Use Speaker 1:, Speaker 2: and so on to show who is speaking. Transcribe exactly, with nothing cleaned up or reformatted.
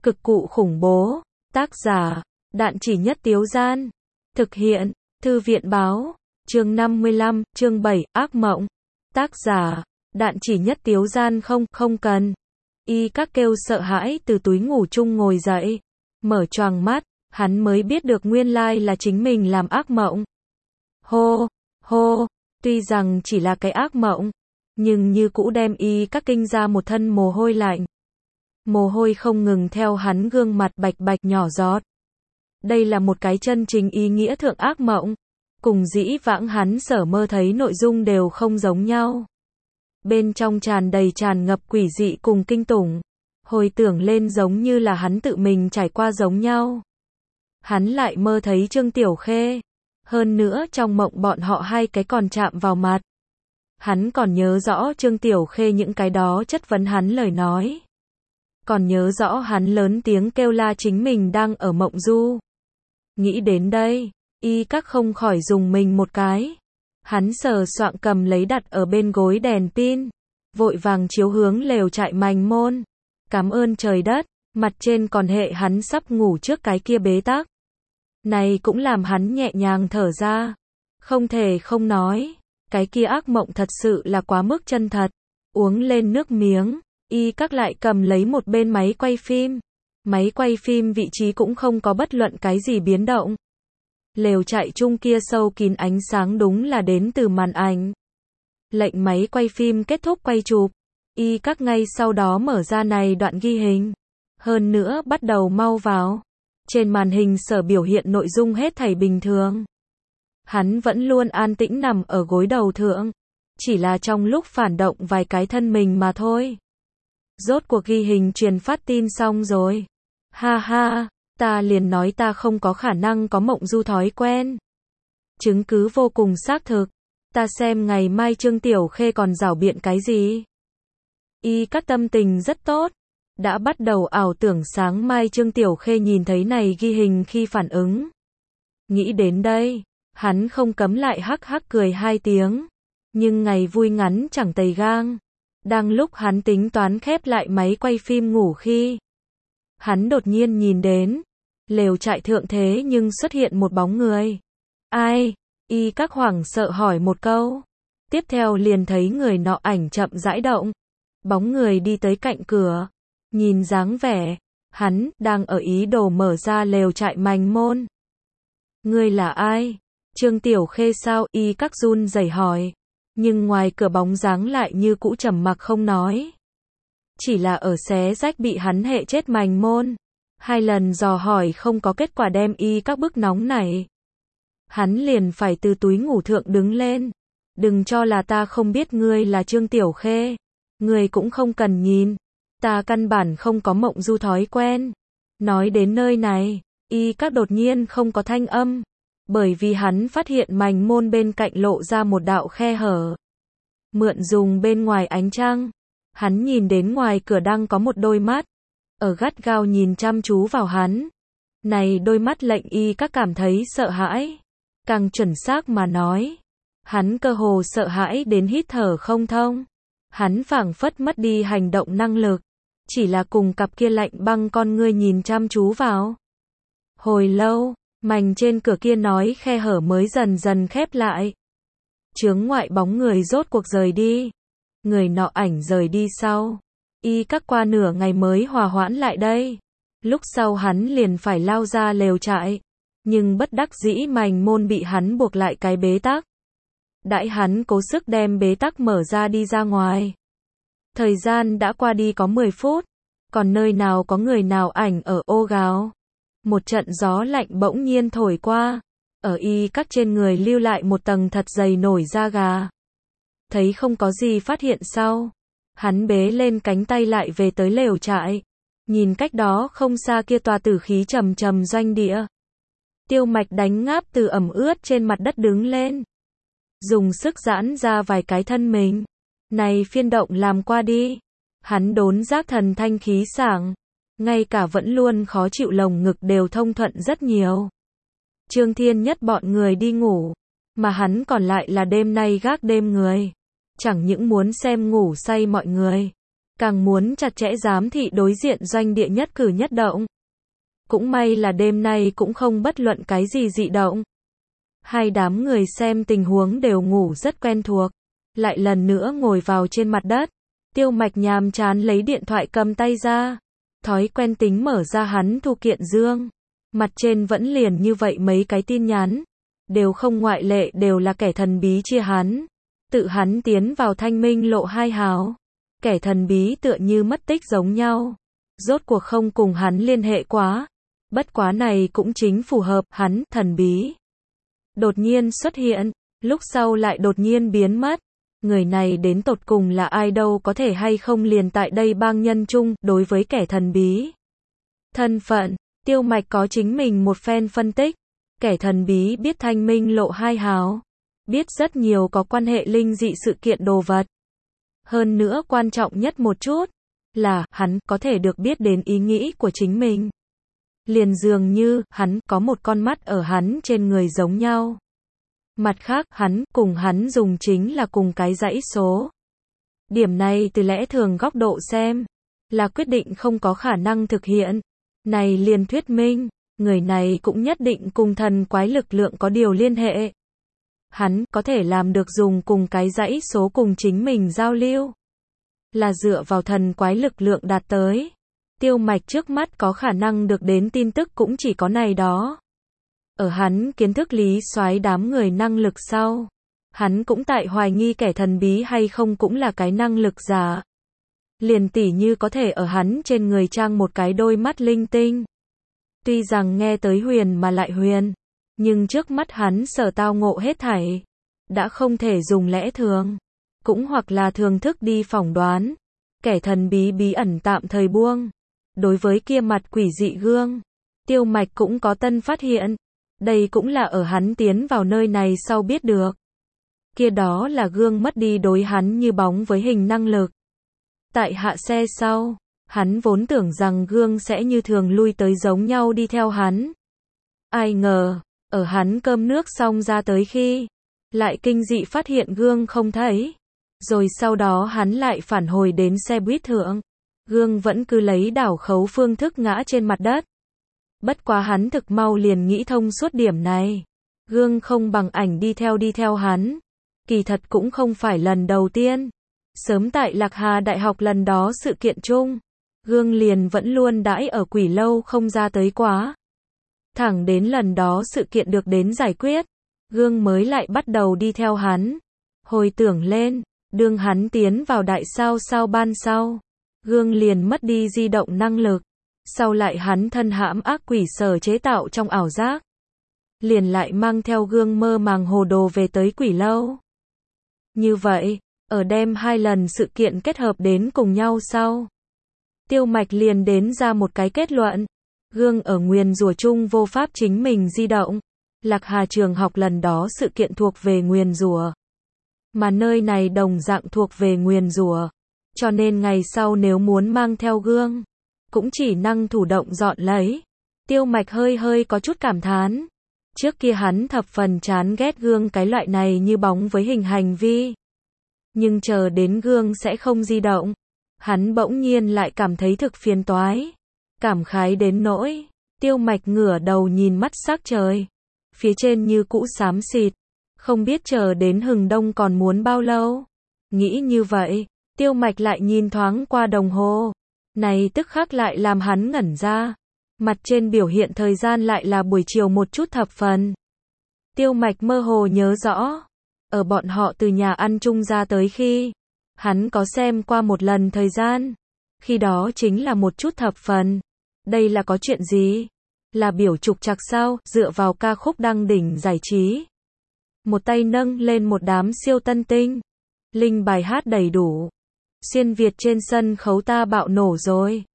Speaker 1: Cực cụ khủng bố. Tác giả, Đạn Chỉ Nhất Tiếu Gian. Thực hiện, Thư viện Báo. Chương năm mươi lăm, chương bảy, ác mộng. Tác giả, Đạn Chỉ Nhất Tiếu Gian. Không, không cần. Y các kêu sợ hãi từ túi ngủ chung ngồi dậy. Mở choàng mắt, hắn mới biết được nguyên lai là chính mình làm ác mộng. Hô, hô, tuy rằng chỉ là cái ác mộng, nhưng như cũ đem Y các kinh ra một thân mồ hôi lạnh. Mồ hôi không ngừng theo hắn gương mặt bạch bạch nhỏ giọt. Đây là một cái chân chính ý nghĩa thượng ác mộng. Cùng dĩ vãng hắn sở mơ thấy nội dung đều không giống nhau. Bên trong tràn đầy tràn ngập quỷ dị cùng kinh tủng. Hồi tưởng lên giống như là hắn tự mình trải qua giống nhau. Hắn lại mơ thấy Trương Tiểu Khê. Hơn nữa trong mộng bọn họ hai cái còn chạm vào mặt. Hắn còn nhớ rõ Trương Tiểu Khê những cái đó chất vấn hắn lời nói. Còn nhớ rõ hắn lớn tiếng kêu la chính mình đang ở mộng du. Nghĩ đến đây, Y các không khỏi dùng mình một cái. Hắn sờ soạng cầm lấy đặt ở bên gối đèn pin. Vội vàng chiếu hướng lều trại mành môn. Cảm ơn trời đất, mặt trên còn hệ hắn sắp ngủ trước cái kia bế tắc. Này cũng làm hắn nhẹ nhàng thở ra. Không thể không nói, cái kia ác mộng thật sự là quá mức chân thật. Uống lên nước miếng, Y các lại cầm lấy một bên máy quay phim. Máy quay phim vị trí cũng không có bất luận cái gì biến động. Lều trại chung kia sâu kín ánh sáng đúng là đến từ màn ảnh. Lệnh máy quay phim kết thúc quay chụp. Y các ngay sau đó mở ra này đoạn ghi hình. Hơn nữa bắt đầu mau vào. Trên màn hình sở biểu hiện nội dung hết thảy bình thường. Hắn vẫn luôn an tĩnh nằm ở gối đầu thượng. Chỉ là trong lúc phản động vài cái thân mình mà thôi. Rốt cuộc ghi hình truyền phát tin xong rồi. Ha ha, ta liền nói ta không có khả năng có mộng du thói quen. Chứng cứ vô cùng xác thực. Ta xem ngày mai Trương Tiểu Khê còn giảo biện cái gì. Y các tâm tình rất tốt. Đã bắt đầu ảo tưởng sáng mai Trương Tiểu Khê nhìn thấy này ghi hình khi phản ứng. Nghĩ đến đây, hắn không cấm lại hắc hắc cười hai tiếng. Nhưng ngày vui ngắn chẳng tầy gang. Đang lúc hắn tính toán khép lại máy quay phim ngủ khi. Hắn đột nhiên nhìn đến. Lều trại thượng thế nhưng xuất hiện một bóng người. Ai? Y các hoảng sợ hỏi một câu. Tiếp theo liền thấy người nọ ảnh chậm rãi động. Bóng người đi tới cạnh cửa. Nhìn dáng vẻ, hắn đang ở ý đồ mở ra lều trại mành môn. Ngươi là ai? Trương Tiểu Khê sao? Y các run rẩy hỏi. Nhưng ngoài cửa bóng dáng lại như cũ trầm mặc không nói. Chỉ là ở xé rách bị hắn hệ chết mành môn. Hai lần dò hỏi không có kết quả đem Y các bức nóng này. Hắn liền phải từ túi ngủ thượng đứng lên. Đừng cho là ta không biết ngươi là Trương Tiểu Khê. Ngươi cũng không cần nhìn. Ta căn bản không có mộng du thói quen. Nói đến nơi này, Y các đột nhiên không có thanh âm. Bởi vì hắn phát hiện mành môn bên cạnh lộ ra một đạo khe hở. Mượn dùng bên ngoài ánh trăng. Hắn nhìn đến ngoài cửa đang có một đôi mắt. Ở gắt gao nhìn chăm chú vào hắn. Này đôi mắt lệnh Y các cảm thấy sợ hãi. Càng chuẩn xác mà nói. Hắn cơ hồ sợ hãi đến hít thở không thông. Hắn phảng phất mất đi hành động năng lực. Chỉ là cùng cặp kia lạnh băng con ngươi nhìn chăm chú vào. Hồi lâu, mành trên cửa kia nói khe hở mới dần dần khép lại. Chướng ngoại bóng người rốt cuộc rời đi. Người nọ ảnh rời đi sau. Y các qua nửa ngày mới hòa hoãn lại đây. Lúc sau hắn liền phải lao ra lều trại. Nhưng bất đắc dĩ mành môn bị hắn buộc lại cái bế tắc. Đãi hắn cố sức đem bế tắc mở ra đi ra ngoài. Thời gian đã qua đi có mười phút. Còn nơi nào có người nào ảnh ở ô gáo. Một trận gió lạnh bỗng nhiên thổi qua. Ở Y các trên người lưu lại một tầng thật dày nổi da gà. Thấy không có gì phát hiện sau. Hắn bế lên cánh tay lại về tới lều trại. Nhìn cách đó không xa kia tòa tử khí trầm trầm doanh địa. Tiêu Mạch đánh ngáp từ ẩm ướt trên mặt đất đứng lên. Dùng sức giãn ra vài cái thân mình. Này phiên động làm qua đi. Hắn đốn giác thần thanh khí sảng. Ngay cả vẫn luôn khó chịu lồng ngực đều thông thuận rất nhiều. Trương Thiên Nhất bọn người đi ngủ. Mà hắn còn lại là đêm nay gác đêm người. Chẳng những muốn xem ngủ say mọi người. càng muốn chặt chẽ giám thị đối diện doanh địa nhất cử nhất động. Cũng may là đêm nay cũng không bất luận cái gì dị động. Hai đám người xem tình huống đều ngủ rất quen thuộc. Lại lần nữa ngồi vào trên mặt đất. Tiêu Mạch nhàm chán lấy điện thoại cầm tay ra. Thói quen tính mở ra hắn thu kiện dương. Mặt trên vẫn liền như vậy mấy cái tin nhắn. Đều không ngoại lệ đều là kẻ thần bí chia hắn. Tự hắn tiến vào Thanh Minh lộ hai hào. Kẻ thần bí tựa như mất tích giống nhau. Rốt cuộc không cùng hắn liên hệ quá. Bất quá này cũng chính phù hợp hắn, thần bí. Đột nhiên xuất hiện, lúc sau lại đột nhiên biến mất. Người này đến tột cùng là ai đâu, có thể hay không liền tại đây bang nhân chung, đối với kẻ thần bí. Thân phận, Tiêu Mạch có chính mình một phen phân tích. Kẻ thần bí biết Thanh Minh lộ hai hào. Biết rất nhiều có quan hệ linh dị sự kiện đồ vật. Hơn nữa quan trọng nhất một chút, là, hắn có thể được biết đến ý nghĩ của chính mình. Liền dường như, hắn có một con mắt ở hắn trên người giống nhau. Mặt khác, hắn, cùng hắn dùng chính là cùng cái dãy số. Điểm này từ lẽ thường góc độ xem, là quyết định không có khả năng thực hiện. Này liền thuyết minh, người này cũng nhất định cùng thần quái lực lượng có điều liên hệ. Hắn có thể làm được dùng cùng cái dãy số cùng chính mình giao lưu. Là dựa vào thần quái lực lượng đạt tới. Tiêu Mạch trước mắt có khả năng được đến tin tức cũng chỉ có này đó. Ở hắn kiến thức lý soái đám người năng lực sau. Hắn cũng tại hoài nghi kẻ thần bí hay không cũng là cái năng lực giả. Liền tỉ như có thể ở hắn trên người trang một cái đôi mắt linh tinh. Tuy rằng nghe tới huyền mà lại huyền. Nhưng trước mắt hắn sở tao ngộ hết thảy. Đã không thể dùng lẽ thường. Cũng hoặc là thường thức đi phỏng đoán. Kẻ thần bí bí ẩn tạm thời buông. Đối với kia mặt quỷ dị gương. Tiêu Mạch cũng có tân phát hiện. Đây cũng là ở hắn tiến vào nơi này sau biết được. Kia đó là gương mất đi đối hắn như bóng với hình năng lực. Tại hạ xe sau. Hắn vốn tưởng rằng gương sẽ như thường lui tới giống nhau đi theo hắn. Ai ngờ. Ở hắn cơm nước xong ra tới khi, lại kinh dị phát hiện gương không thấy. Rồi sau đó hắn lại phản hồi đến xe buýt thượng. Gương vẫn cứ lấy đảo khấu phương thức ngã trên mặt đất. Bất quá hắn thực mau liền nghĩ thông suốt điểm này. Gương không bằng ảnh đi theo đi theo hắn. Kỳ thật cũng không phải lần đầu tiên. Sớm tại Lạc Hà Đại học lần đó sự kiện chung. Gương liền vẫn luôn đãi ở quỷ lâu không ra tới quá. Thẳng đến lần đó sự kiện được đến giải quyết, gương mới lại bắt đầu đi theo hắn. Hồi tưởng lên, đương hắn tiến vào đại sao sao ban sau, gương liền mất đi di động năng lực. Sau lại hắn thân hãm ác quỷ sở chế tạo trong ảo giác. Liền lại mang theo gương mơ màng hồ đồ về tới quỷ lâu. Như vậy, ở đêm hai lần sự kiện kết hợp đến cùng nhau sau. Tiêu Mạch liền đến ra một cái kết luận. Gương ở nguyền rủa chung vô pháp chính mình di động. Lạc Hà trường học lần đó sự kiện thuộc về nguyền rủa. Mà nơi này đồng dạng thuộc về nguyền rủa. Cho nên ngày sau nếu muốn mang theo gương, cũng chỉ năng thủ động dọn lấy. Tiêu Mạch hơi hơi có chút cảm thán. Trước kia hắn thập phần chán ghét gương cái loại này như bóng với hình hành vi. Nhưng chờ đến gương sẽ không di động. Hắn bỗng nhiên lại cảm thấy thực phiền toái. Cảm khái đến nỗi, Tiêu Mạch ngửa đầu nhìn mắt sắc trời. Phía trên như cũ xám xịt. Không biết chờ đến hừng đông còn muốn bao lâu. Nghĩ như vậy, Tiêu Mạch lại nhìn thoáng qua đồng hồ. Này tức khắc lại làm hắn ngẩn ra. Mặt trên biểu hiện thời gian lại là buổi chiều một chút thập phần. Tiêu Mạch mơ hồ nhớ rõ. Ở bọn họ từ nhà ăn chung ra tới khi, hắn có xem qua một lần thời gian. Khi đó chính là một chút thập phần. Đây là có chuyện gì? Là biểu trục trặc sao, dựa vào ca khúc đăng đỉnh giải trí. Một tay nâng lên một đám siêu tân tinh. Linh bài hát đầy đủ. Xuyên Việt trên sân khấu ta bạo nổ rồi.